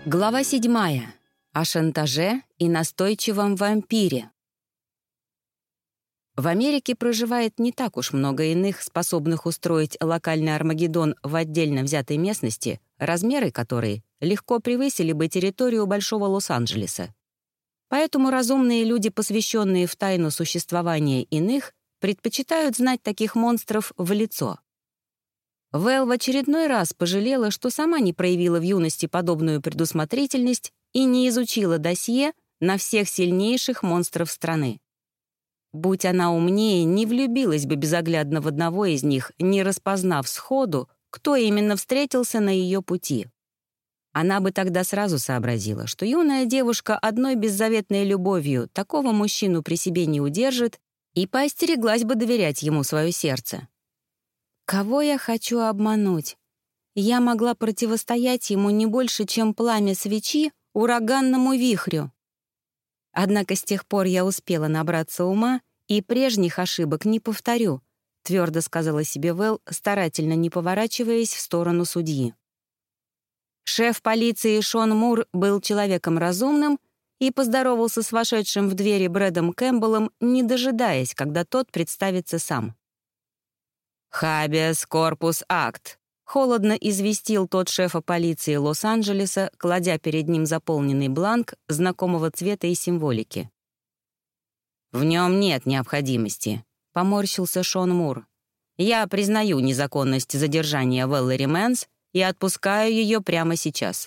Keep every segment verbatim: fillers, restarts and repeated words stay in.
Глава седьмая. О шантаже и настойчивом вампире. В Америке проживает не так уж много иных, способных устроить локальный Армагеддон в отдельно взятой местности, размеры которой легко превысили бы территорию Большого Лос-Анджелеса. Поэтому разумные люди, посвященные в тайну существования иных, предпочитают знать таких монстров в лицо. Вэл в очередной раз пожалела, что сама не проявила в юности подобную предусмотрительность и не изучила досье на всех сильнейших монстров страны. Будь она умнее, не влюбилась бы безоглядно в одного из них, не распознав сходу, кто именно встретился на ее пути. Она бы тогда сразу сообразила, что юная девушка одной беззаветной любовью такого мужчину при себе не удержит, и поостереглась бы доверять ему свое сердце. Кого я хочу обмануть? Я могла противостоять ему не больше, чем пламя свечи ураганному вихрю. Однако с тех пор я успела набраться ума и прежних ошибок не повторю, твердо сказала себе Вэл, старательно не поворачиваясь в сторону судьи. Шеф полиции Шон Мур был человеком разумным и поздоровался с вошедшим в двери Брэдом Кэмпбеллом, не дожидаясь, когда тот представится сам. «Хабиас корпус акт», — холодно известил тот шефа полиции Лос-Анджелеса, кладя перед ним заполненный бланк знакомого цвета и символики. «В нем нет необходимости», — поморщился Шон Мур. «Я признаю незаконность задержания Вэллэри Мэнс и отпускаю ее прямо сейчас».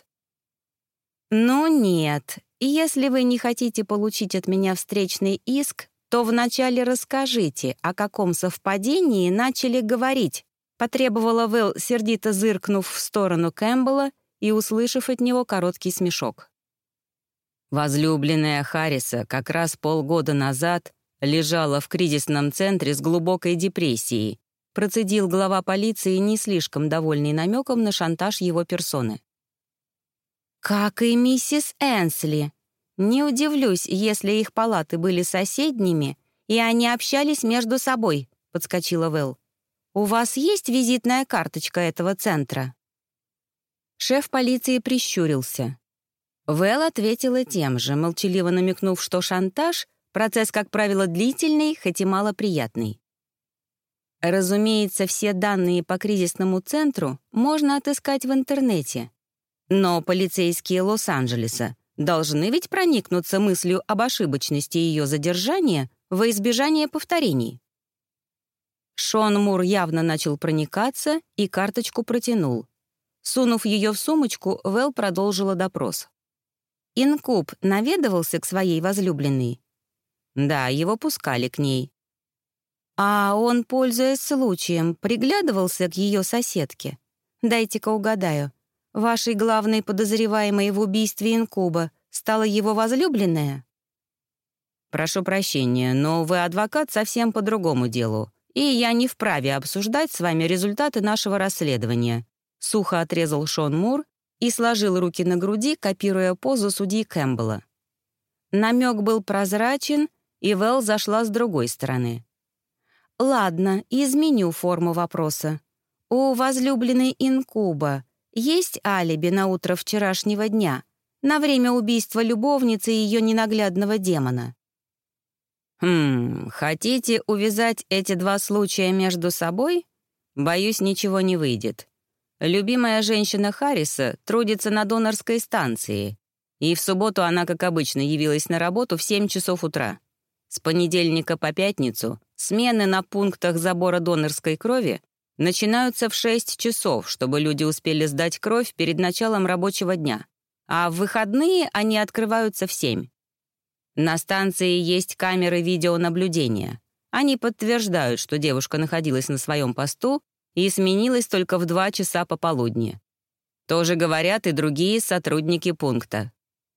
«Ну нет, если вы не хотите получить от меня встречный иск, то вначале расскажите, о каком совпадении начали говорить», потребовала Вэл, сердито зыркнув в сторону Кэмпбелла и услышав от него короткий смешок. Возлюбленная Харриса как раз полгода назад лежала в кризисном центре с глубокой депрессией, процедил глава полиции, не слишком довольный намеком на шантаж его персоны. «Как и миссис Энсли. Не удивлюсь, если их палаты были соседними, и они общались между собой», — подскочила Вэл. «У вас есть визитная карточка этого центра?» Шеф полиции прищурился. Вэл ответила тем же, молчаливо намекнув, что шантаж — процесс, как правило, длительный, хоть и малоприятный. Разумеется, все данные по кризисному центру можно отыскать в интернете. Но полицейские Лос-Анджелеса должны ведь проникнуться мыслью об ошибочности ее задержания во избежание повторений. Шон Мур явно начал проникаться и карточку протянул. Сунув ее в сумочку, Вэл продолжила допрос. «Инкуб наведывался к своей возлюбленной?» «Да, его пускали к ней». «А он, пользуясь случаем, приглядывался к ее соседке? Дайте-ка угадаю. Вашей главной подозреваемой в убийстве инкуба стала его возлюбленная?» «Прошу прощения, но вы адвокат совсем по другому делу, и я не вправе обсуждать с вами результаты нашего расследования», сухо отрезал Шон Мур и сложил руки на груди, копируя позу судьи Кэмпбелла. Намек был прозрачен, и Вэл зашла с другой стороны. «Ладно, изменю форму вопроса. У возлюбленной инкуба есть алиби на утро вчерашнего дня, на время убийства любовницы и ее ненаглядного демона?» «Хм, хотите увязать эти два случая между собой? Боюсь, ничего не выйдет. Любимая женщина Харриса трудится на донорской станции, и в субботу она, как обычно, явилась на работу в семь часов утра. С понедельника по пятницу смены на пунктах забора донорской крови начинаются в шесть часов, чтобы люди успели сдать кровь перед началом рабочего дня, а в выходные они открываются в семь. На станции есть камеры видеонаблюдения. Они подтверждают, что девушка находилась на своем посту и сменилась только в два часа пополудни. Тоже говорят и другие сотрудники пункта.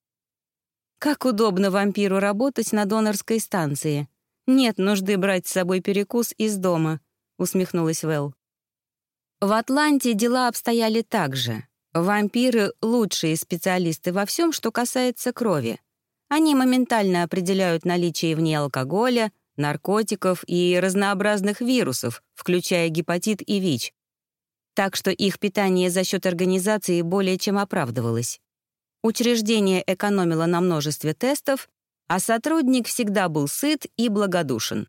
«Как удобно вампиру работать на донорской станции. Нет нужды брать с собой перекус из дома», — усмехнулась Вэл. В Атланте дела обстояли так же. Вампиры — лучшие специалисты во всем, что касается крови. Они моментально определяют наличие в ней алкоголя, наркотиков и разнообразных вирусов, включая гепатит и ВИЧ. Так что их питание за счет организации более чем оправдывалось. Учреждение экономило на множестве тестов, а сотрудник всегда был сыт и благодушен.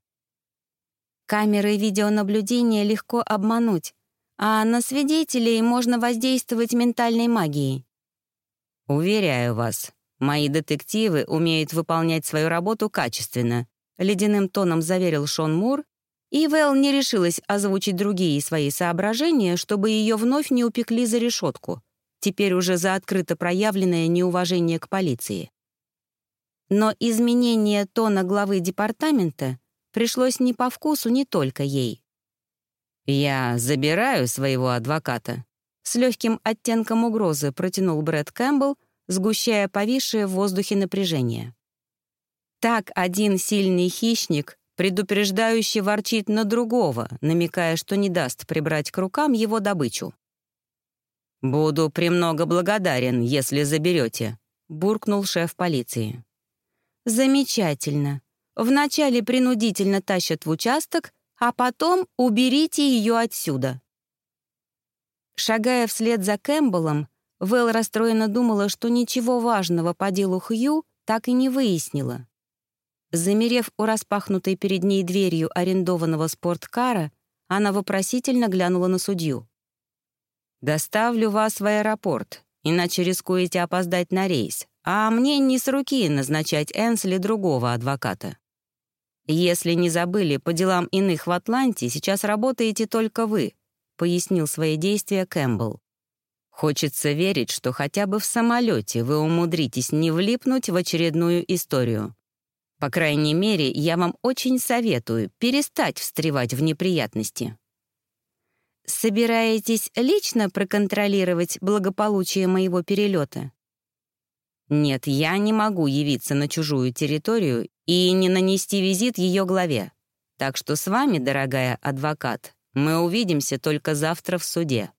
Камеры видеонаблюдения легко обмануть, а на свидетелей можно воздействовать ментальной магией. «Уверяю вас, мои детективы умеют выполнять свою работу качественно», ледяным тоном заверил Шон Мур, и Вэл не решилась озвучить другие свои соображения, чтобы ее вновь не упекли за решетку, теперь уже за открыто проявленное неуважение к полиции. Но изменение тона главы департамента пришлось не по вкусу не только ей. «Я забираю своего адвоката», — с легким оттенком угрозы протянул Брэд Кэмпбелл, сгущая повисшее в воздухе напряжение. Так один сильный хищник предупреждающе ворчит на другого, намекая, что не даст прибрать к рукам его добычу. «Буду премного благодарен, если заберете», — буркнул шеф полиции. «Замечательно. Вначале принудительно тащат в участок, а потом уберите ее отсюда». Шагая вслед за Кэмпбеллом, Вэл расстроенно думала, что ничего важного по делу Хью так и не выяснила. Замерев у распахнутой перед ней дверью арендованного спорткара, она вопросительно глянула на судью. «Доставлю вас в аэропорт, иначе рискуете опоздать на рейс, а мне не с руки назначать Энсли другого адвоката. Если не забыли, по делам иных в Атланте сейчас работаете только вы», пояснил свои действия Кэмпбелл. «Хочется верить, что хотя бы в самолете вы умудритесь не влипнуть в очередную историю. По крайней мере, я вам очень советую перестать встревать в неприятности». «Собираетесь лично проконтролировать благополучие моего перелета?» «Нет, я не могу явиться на чужую территорию и не нанести визит ее главе. Так что с вами, дорогая адвокат, мы увидимся только завтра в суде».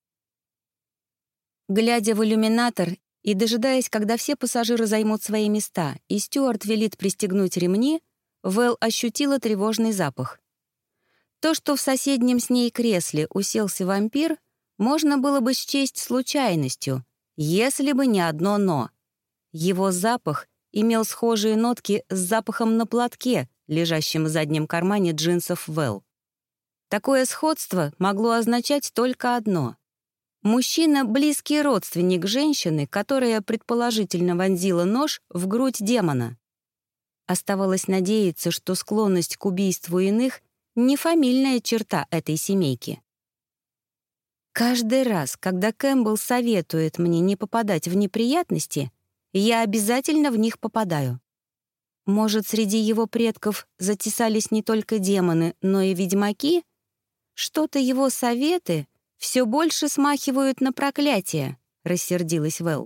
Глядя в иллюминатор и дожидаясь, когда все пассажиры займут свои места и стюард велит пристегнуть ремни, Вэл ощутила тревожный запах. То, что в соседнем с ней кресле уселся вампир, можно было бы счесть случайностью, если бы не одно «но». Его запах имел схожие нотки с запахом на платке, лежащем в заднем кармане джинсов Вэл. Такое сходство могло означать только одно. Мужчина — близкий родственник женщины, которая предположительно вонзила нож в грудь демона. Оставалось надеяться, что склонность к убийству иных — не фамильная черта этой семейки. Каждый раз, когда Кэмпбелл советует мне не попадать в неприятности, я обязательно в них попадаю. Может, среди его предков затесались не только демоны, но и ведьмаки? Что-то его советы все больше смахивают на проклятие, рассердилась Вэл.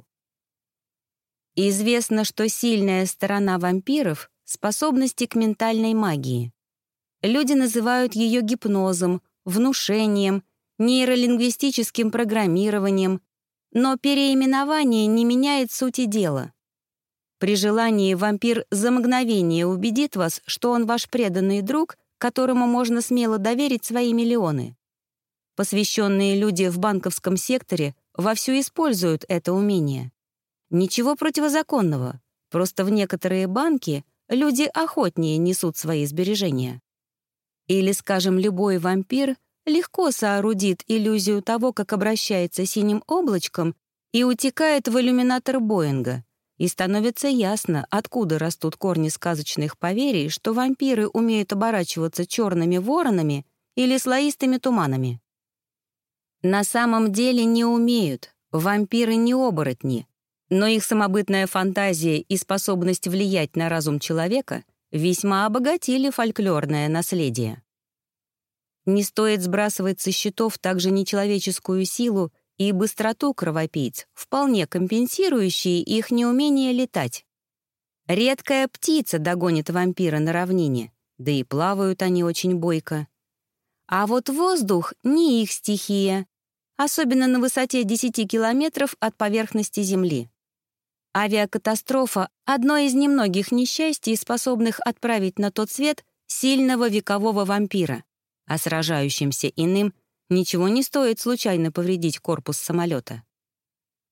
Известно, что сильная сторона вампиров — способности к ментальной магии. Люди называют ее гипнозом, внушением, нейролингвистическим программированием, но переименование не меняет сути дела. При желании вампир за мгновение убедит вас, что он ваш преданный друг, которому можно смело доверить свои миллионы. Посвященные люди в банковском секторе вовсю используют это умение. Ничего противозаконного, просто в некоторые банки люди охотнее несут свои сбережения. Или, скажем, любой вампир легко соорудит иллюзию того, как обращается синим облачком, и утекает в иллюминатор Боинга, и становится ясно, откуда растут корни сказочных поверий, что вампиры умеют оборачиваться черными воронами или слоистыми туманами. На самом деле не умеют, вампиры не оборотни, но их самобытная фантазия и способность влиять на разум человека весьма обогатили фольклорное наследие. Не стоит сбрасывать со счетов также нечеловеческую силу и быстроту кровопийц, вполне компенсирующие их неумение летать. Редкая птица догонит вампира на равнине, да и плавают они очень бойко. А вот воздух — не их стихия, особенно на высоте десяти километров от поверхности Земли. Авиакатастрофа — одно из немногих несчастий, способных отправить на тот свет сильного векового вампира, а сражающимся иным ничего не стоит случайно повредить корпус самолета.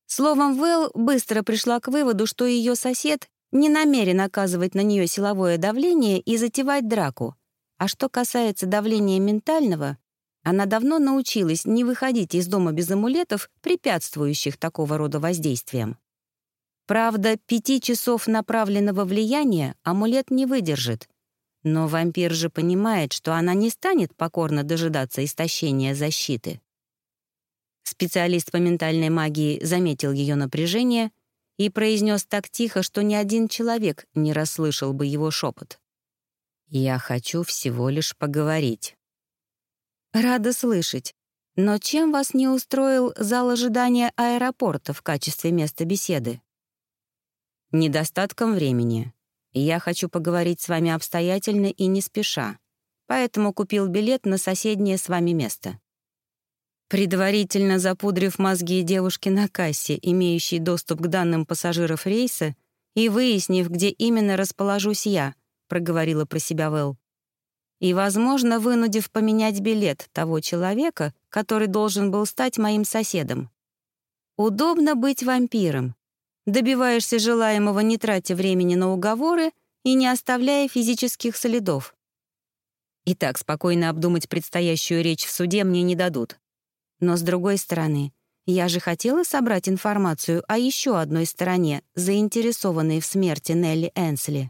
Словом, Вэл быстро пришла к выводу, что ее сосед не намерен оказывать на нее силовое давление и затевать драку. А что касается давления ментального, она давно научилась не выходить из дома без амулетов, препятствующих такого рода воздействиям. Правда, пяти часов направленного влияния амулет не выдержит. Но вампир же понимает, что она не станет покорно дожидаться истощения защиты. Специалист по ментальной магии заметил ее напряжение и произнес так тихо, что ни один человек не расслышал бы его шепот. «Я хочу всего лишь поговорить». «Рада слышать. Но чем вас не устроил зал ожидания аэропорта в качестве места беседы?» «Недостатком времени. Я хочу поговорить с вами обстоятельно и не спеша, поэтому купил билет на соседнее с вами место». Предварительно запудрив мозги девушки на кассе, имеющей доступ к данным пассажиров рейса, и выяснив, где именно расположусь я, проговорила про себя Вэл. И, возможно, вынудив поменять билет того человека, который должен был стать моим соседом. Удобно быть вампиром. Добиваешься желаемого, не тратя времени на уговоры и не оставляя физических следов. Итак, спокойно обдумать предстоящую речь в суде мне не дадут. Но, с другой стороны, я же хотела собрать информацию о еще одной стороне, заинтересованной в смерти Нелли Энсли.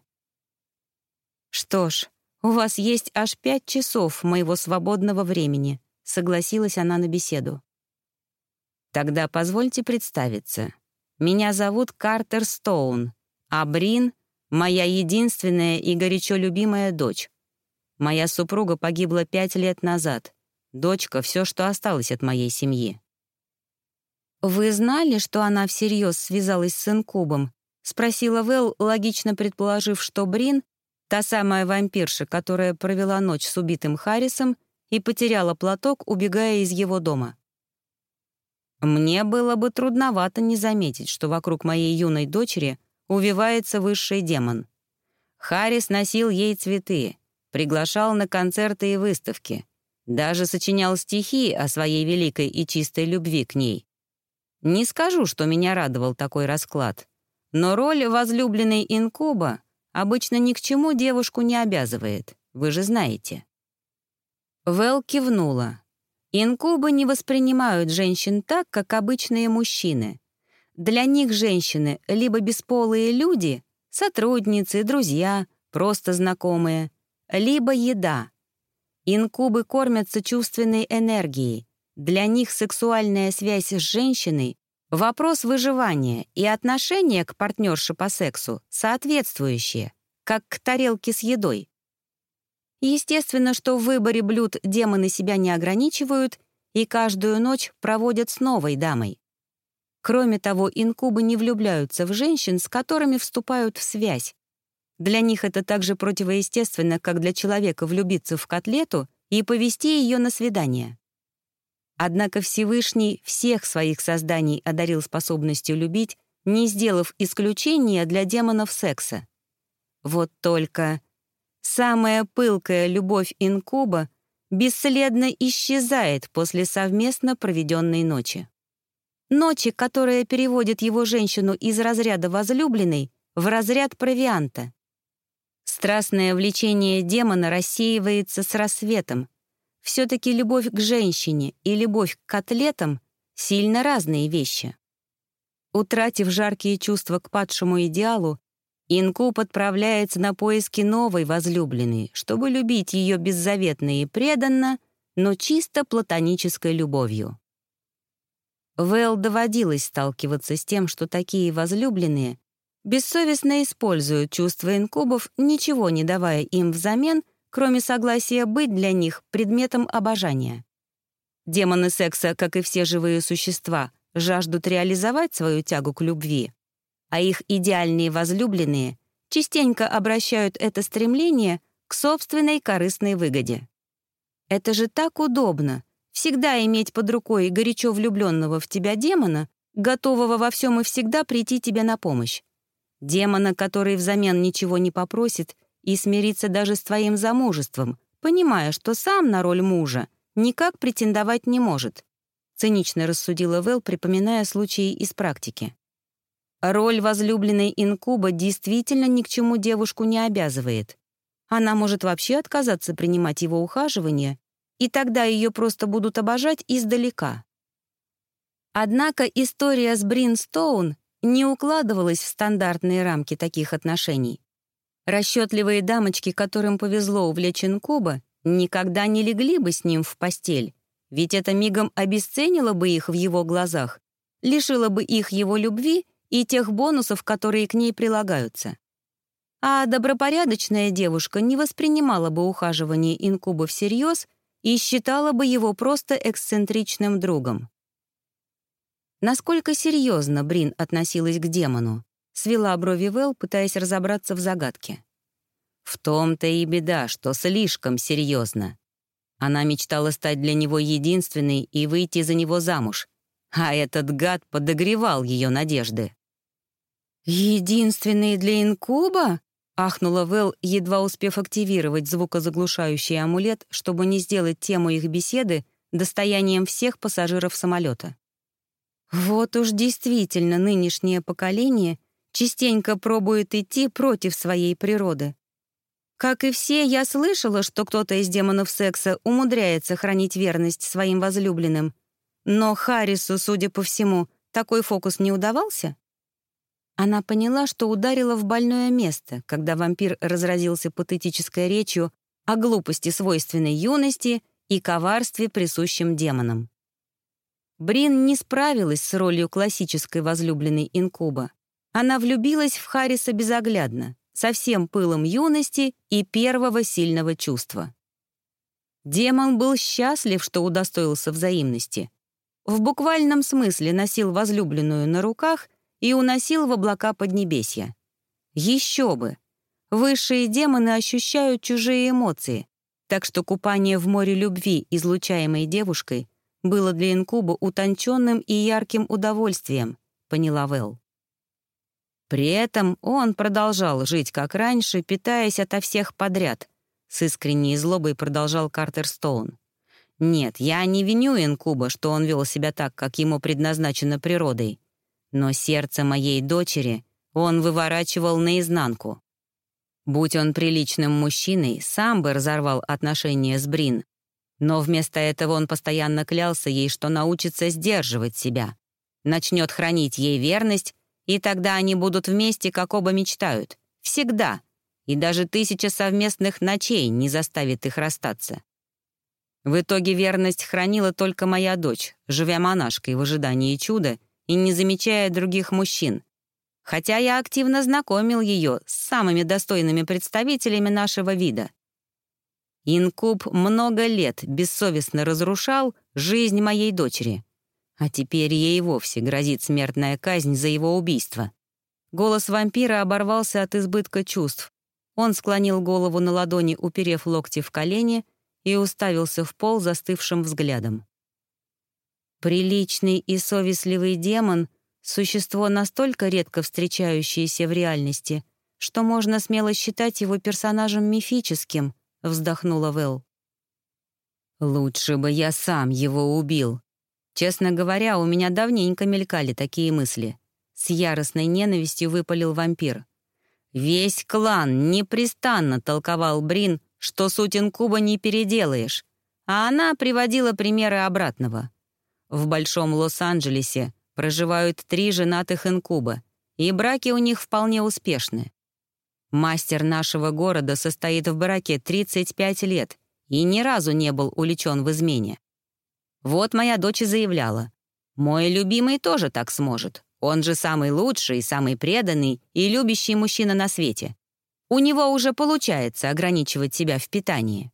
«Что ж, у вас есть аж пять часов моего свободного времени», — согласилась она на беседу. «Тогда позвольте представиться. Меня зовут Картер Стоун, а Брин — моя единственная и горячо любимая дочь. Моя супруга погибла пять лет назад. Дочка — все, что осталось от моей семьи». «Вы знали, что она всерьез связалась с инкубом?» — спросила Вэл, логично предположив, что Брин — та самая вампирша, которая провела ночь с убитым Харрисом и потеряла платок, убегая из его дома. Мне было бы трудновато не заметить, что вокруг моей юной дочери увивается высший демон. Харрис носил ей цветы, приглашал на концерты и выставки, даже сочинял стихи о своей великой и чистой любви к ней. Не скажу, что меня радовал такой расклад, но роль возлюбленной инкуба обычно ни к чему девушку не обязывает, вы же знаете. Вэл кивнула. Инкубы не воспринимают женщин так, как обычные мужчины. Для них женщины либо бесполые люди, сотрудницы, друзья, просто знакомые, либо еда. Инкубы кормятся чувственной энергией. Для них сексуальная связь с женщиной — вопрос выживания и отношение к партнерше по сексу соответствующее, как к тарелке с едой. Естественно, что в выборе блюд демоны себя не ограничивают и каждую ночь проводят с новой дамой. Кроме того, инкубы не влюбляются в женщин, с которыми вступают в связь. Для них это так же противоестественно, как для человека влюбиться в котлету и повести ее на свидание. Однако Всевышний всех своих созданий одарил способностью любить, не сделав исключения для демонов секса. Вот только самая пылкая любовь инкуба бесследно исчезает после совместно проведенной ночи. Ночи, которая переводит его женщину из разряда возлюбленной в разряд провианта. Страстное влечение демона рассеивается с рассветом. Все-таки любовь к женщине и любовь к котлетам — сильно разные вещи. Утратив жаркие чувства к падшему идеалу, инкуб отправляется на поиски новой возлюбленной, чтобы любить ее беззаветно и преданно, но чисто платонической любовью. Вэл доводилось сталкиваться с тем, что такие возлюбленные бессовестно используют чувства инкубов, ничего не давая им взамен, кроме согласия быть для них предметом обожания. Демоны секса, как и все живые существа, жаждут реализовать свою тягу к любви, а их идеальные возлюбленные частенько обращают это стремление к собственной корыстной выгоде. Это же так удобно — всегда иметь под рукой горячо влюбленного в тебя демона, готового во всем и всегда прийти тебе на помощь. Демона, который взамен ничего не попросит и смирится даже с твоим замужеством, понимая, что сам на роль мужа никак претендовать не может. цинично рассудила Вэл, припоминая случаи из практики. Роль возлюбленной инкуба действительно ни к чему девушку не обязывает. Она может вообще отказаться принимать его ухаживание, и тогда ее просто будут обожать издалека. Однако история с Брин Стоун не укладывалась в стандартные рамки таких отношений. Расчетливые дамочки, которым повезло увлечь инкуба, никогда не легли бы с ним в постель, ведь это мигом обесценило бы их в его глазах, лишило бы их его любви и тех бонусов, которые к ней прилагаются. А добропорядочная девушка не воспринимала бы ухаживание инкуба всерьез и считала бы его просто эксцентричным другом. Насколько серьезно Брин относилась к демону, свела брови Вэл, пытаясь разобраться в загадке. В том-то и беда, что слишком серьезно. Она мечтала стать для него единственной и выйти за него замуж, а этот гад подогревал ее надежды. «Единственный для инкуба?» — ахнула Вэл, едва успев активировать звукозаглушающий амулет, чтобы не сделать тему их беседы достоянием всех пассажиров самолета. Вот уж действительно нынешнее поколение частенько пробует идти против своей природы. Как и все, я слышала, что кто-то из демонов секса умудряется хранить верность своим возлюбленным. Но Харрису, судя по всему, такой фокус не удавался. Она поняла, что ударила в больное место, когда вампир разразился патетической речью о глупости свойственной юности и коварстве, присущем демонам. Брин не справилась с ролью классической возлюбленной инкуба. Она влюбилась в Харриса безоглядно, со всем пылом юности и первого сильного чувства. Демон был счастлив, что удостоился взаимности. В буквальном смысле носил возлюбленную на руках и уносил в облака Поднебесья. Еще бы! Высшие демоны ощущают чужие эмоции, так что купание в море любви, излучаемой девушкой, было для инкуба утонченным и ярким удовольствием, поняла Вэл. При этом он продолжал жить как раньше, питаясь ото всех подряд. С искренней злобой продолжал Картер Стоун. Нет, я не виню инкуба, что он вел себя так, как ему предназначено природой. Но сердце моей дочери он выворачивал наизнанку. Будь он приличным мужчиной, сам бы разорвал отношения с Брин. Но вместо этого он постоянно клялся ей, что научится сдерживать себя, начнет хранить ей верность, и тогда они будут вместе, как оба мечтают. Всегда. И даже тысяча совместных ночей не заставит их расстаться. В итоге верность хранила только моя дочь, живя монашкой в ожидании чуда и не замечая других мужчин. Хотя я активно знакомил ее с самыми достойными представителями нашего вида. Инкуб много лет бессовестно разрушал жизнь моей дочери. А теперь ей и вовсе грозит смертная казнь за его убийство. Голос вампира оборвался от избытка чувств. Он склонил голову на ладони, уперев локти в колени, и уставился в пол застывшим взглядом. Приличный и совестливый демон — существо, настолько редко встречающееся в реальности, что можно смело считать его персонажем мифическим, — вздохнула Вэл. «Лучше бы я сам его убил. Честно говоря, у меня давненько мелькали такие мысли». С яростной ненавистью выпалил вампир. Весь клан непрестанно толковал Брин, что суть инкуба не переделаешь, а она приводила примеры обратного. В Большом Лос-Анджелесе проживают три женатых инкуба, и браки у них вполне успешны. Мастер нашего города состоит в браке тридцать пять лет и ни разу не был увлечен в измене. Вот моя дочь и заявляла: «Мой любимый тоже так сможет. Он же самый лучший, самый преданный и любящий мужчина на свете. У него уже получается ограничивать себя в питании».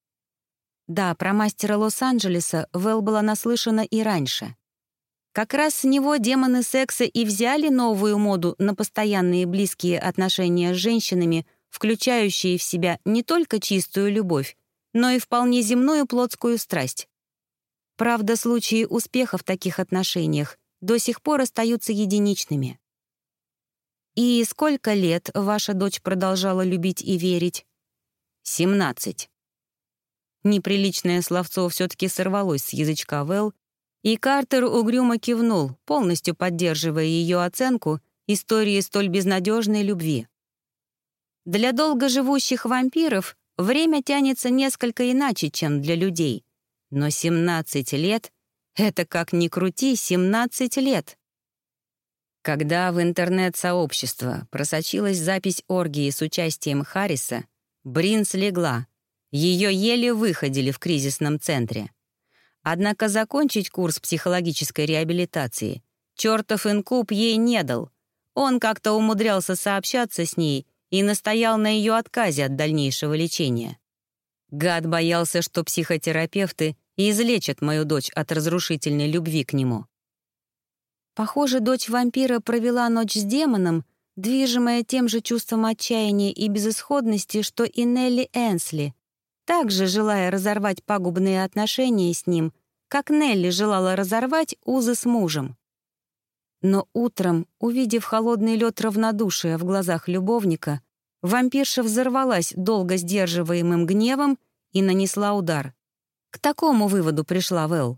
Да, про мастера Лос-Анджелеса Вэл была наслышана и раньше. Как раз с него демоны секса и взяли новую моду на постоянные близкие отношения с женщинами, включающие в себя не только чистую любовь, но и вполне земную плотскую страсть. Правда, случаи успеха в таких отношениях до сих пор остаются единичными. «И сколько лет ваша дочь продолжала любить и верить?» «Семнадцать». Неприличное словцо все-таки сорвалось с язычка Вэл, И Картер угрюмо кивнул, полностью поддерживая ее оценку истории столь безнадежной любви. Для долгоживущих вампиров время тянется несколько иначе, чем для людей. Но семнадцать лет — это, как ни крути, семнадцать лет. Когда в интернет-сообщество просочилась запись оргии с участием Харриса, Брин слегла. Ее еле выходили в кризисном центре. Однако закончить курс психологической реабилитации чертов инкуб ей не дал. Он как-то умудрялся сообщаться с ней и настоял на ее отказе от дальнейшего лечения. Гад боялся, что психотерапевты излечат мою дочь от разрушительной любви к нему. Похоже, дочь вампира провела ночь с демоном, движимая тем же чувством отчаяния и безысходности, что и Нелли Энсли, также желая разорвать пагубные отношения с ним, как Нелли желала разорвать узы с мужем. Но утром, увидев холодный лед равнодушия в глазах любовника, вампирша взорвалась долго сдерживаемым гневом и нанесла удар. К такому выводу пришла Вэл.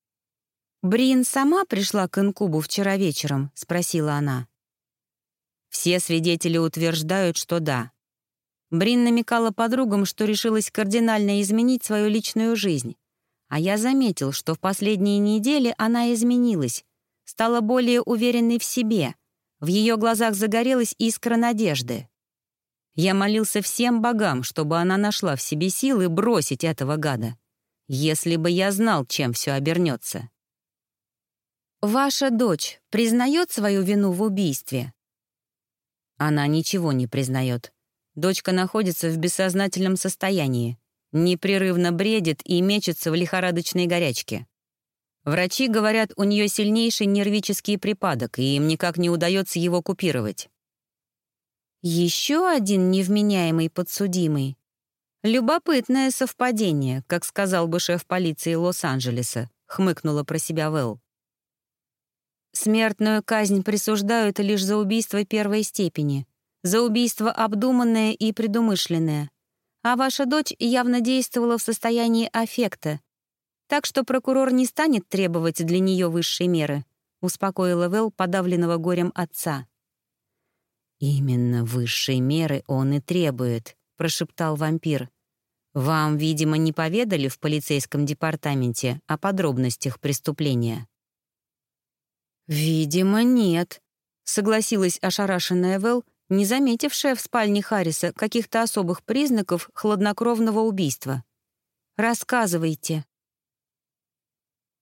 «Брин сама пришла к инкубу вчера вечером?» — спросила она. Все свидетели утверждают, что да. Брин намекала подругам, что решилась кардинально изменить свою личную жизнь. А я заметил, что в последние недели она изменилась, стала более уверенной в себе. В ее глазах загорелась искра надежды. Я молился всем богам, чтобы она нашла в себе силы бросить этого гада. Если бы я знал, чем все обернется. «Ваша дочь признает свою вину в убийстве?» Она ничего не признает. Дочка находится в бессознательном состоянии, непрерывно бредит и мечется в лихорадочной горячке. Врачи говорят, у нее сильнейший нервический припадок, и им никак не удается его купировать. Еще один невменяемый подсудимый. Любопытное совпадение, как сказал бы шеф полиции Лос-Анджелеса, хмыкнула про себя Вэл. Смертную казнь присуждают лишь за убийство первой степени, за убийство обдуманное и предумышленное. А ваша дочь явно действовала в состоянии аффекта, так что прокурор не станет требовать для нее высшей меры, успокоила Вэл подавленного горем отца. «Именно высшей меры он и требует», — прошептал вампир. «Вам, видимо, не поведали в полицейском департаменте о подробностях преступления?» «Видимо, нет», — согласилась ошарашенная Вэл, не заметившая в спальне Харриса каких-то особых признаков хладнокровного убийства. «Рассказывайте».